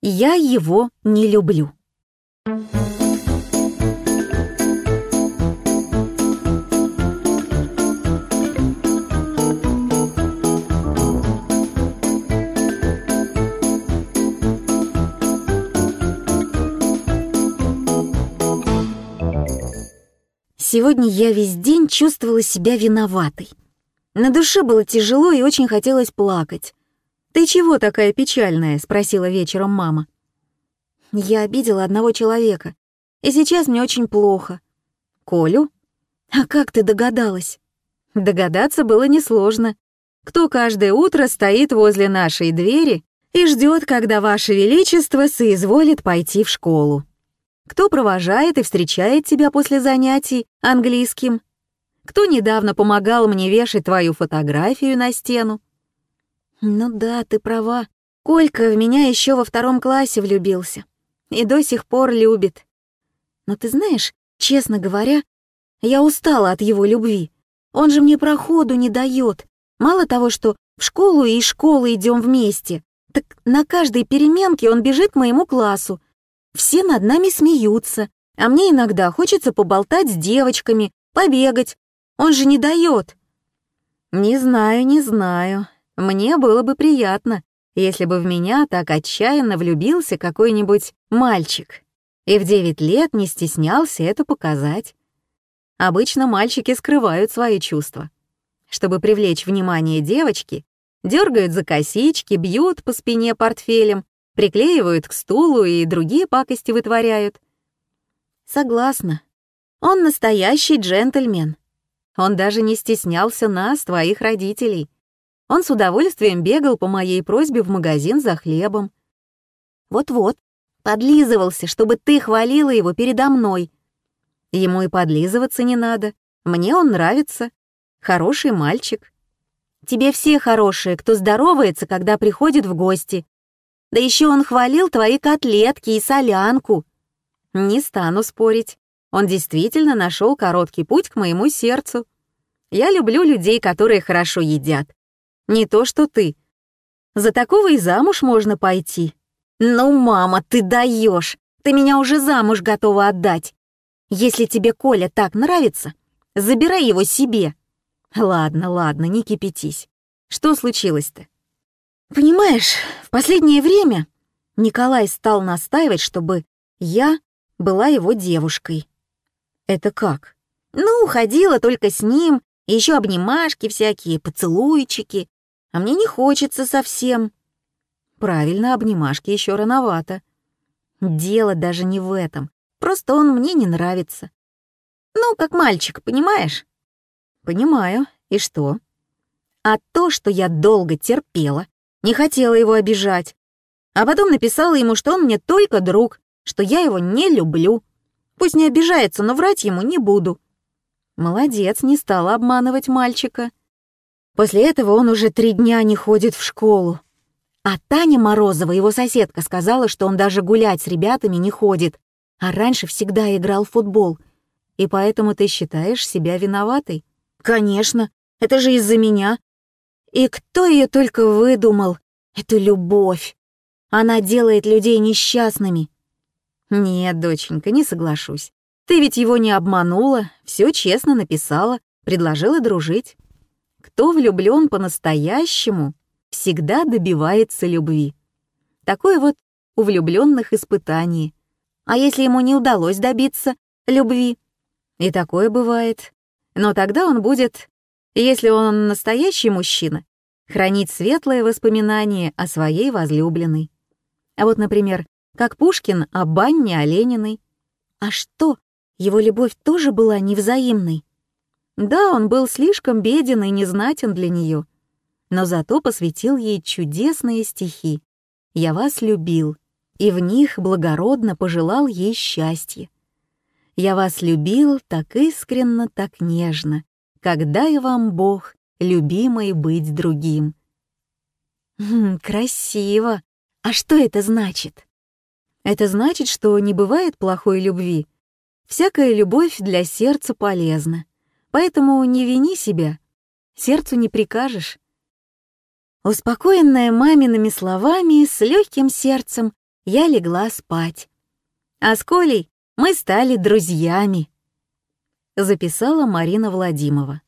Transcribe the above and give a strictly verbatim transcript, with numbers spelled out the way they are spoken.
Я его не люблю. Сегодня я весь день чувствовала себя виноватой. На душе было тяжело и очень хотелось плакать. «Ты чего такая печальная?» — спросила вечером мама. «Я обидела одного человека, и сейчас мне очень плохо». «Колю? А как ты догадалась?» Догадаться было несложно. Кто каждое утро стоит возле нашей двери и ждет, когда Ваше Величество соизволит пойти в школу? Кто провожает и встречает тебя после занятий английским? Кто недавно помогал мне вешать твою фотографию на стену? Ну да, ты права. Колька в меня еще во втором классе влюбился. И до сих пор любит. Но ты знаешь, честно говоря, я устала от его любви. Он же мне проходу не дает. Мало того, что в школу и из школы идем вместе, так на каждой переменке он бежит к моему классу. Все над нами смеются, а мне иногда хочется поболтать с девочками, побегать. Он же не дает. Не знаю, не знаю. Мне было бы приятно, если бы в меня так отчаянно влюбился какой-нибудь мальчик и в девять лет не стеснялся это показать. Обычно мальчики скрывают свои чувства. Чтобы привлечь внимание девочки, дергают за косички, бьют по спине портфелем, приклеивают к стулу и другие пакости вытворяют. Согласна. Он настоящий джентльмен. Он даже не стеснялся нас, твоих родителей. Он с удовольствием бегал по моей просьбе в магазин за хлебом. Вот-вот, подлизывался, чтобы ты хвалила его передо мной. Ему и подлизываться не надо. Мне он нравится. Хороший мальчик. Тебе все хорошие, кто здоровается, когда приходит в гости. Да еще он хвалил твои котлетки и солянку. Не стану спорить. Он действительно нашел короткий путь к моему сердцу. Я люблю людей, которые хорошо едят. Не то что ты. За такого и замуж можно пойти. Ну, мама, ты даешь. Ты меня уже замуж готова отдать. Если тебе Коля так нравится, забирай его себе. Ладно, ладно, не кипятись. Что случилось-то? Понимаешь, в последнее время Николай стал настаивать, чтобы я была его девушкой. Это как? Ну, ходила только с ним, и еще обнимашки всякие, поцелуйчики. А мне не хочется совсем. Правильно, обнимашки еще рановато. Дело даже не в этом. Просто он мне не нравится. Ну, как мальчик, понимаешь? Понимаю. И что? А то, что я долго терпела, не хотела его обижать. А потом написала ему, что он мне только друг, что я его не люблю. Пусть не обижается, но врать ему не буду. Молодец, не стала обманывать мальчика. После этого он уже три дня не ходит в школу. А Таня Морозова, его соседка, сказала, что он даже гулять с ребятами не ходит, а раньше всегда играл в футбол. И поэтому ты считаешь себя виноватой? Конечно, это же из-за меня. И кто ее только выдумал, эту любовь? Она делает людей несчастными. Нет, доченька, не соглашусь. Ты ведь его не обманула, все честно написала, предложила дружить. Кто влюблен по-настоящему, всегда добивается любви. Такое вот у влюбленных испытание. А если ему не удалось добиться любви? И такое бывает. Но тогда он будет, если он настоящий мужчина, хранить светлые воспоминания о своей возлюбленной. А вот, например, как Пушкин об Анне Олениной. А что, его любовь тоже была невзаимной? Да, он был слишком беден и незнатен для нее, но зато посвятил ей чудесные стихи «Я вас любил», и в них благородно пожелал ей счастья. «Я вас любил так искренно, так нежно, когда и вам Бог, любимой, быть другим». Хм, красиво. А что это значит? Это значит, что не бывает плохой любви. Всякая любовь для сердца полезна. Поэтому не вини себя. Сердцу не прикажешь. Успокоенная мамиными словами, с легким сердцем, я легла спать. А с Колей мы стали друзьями. Записала Марина Владимирова.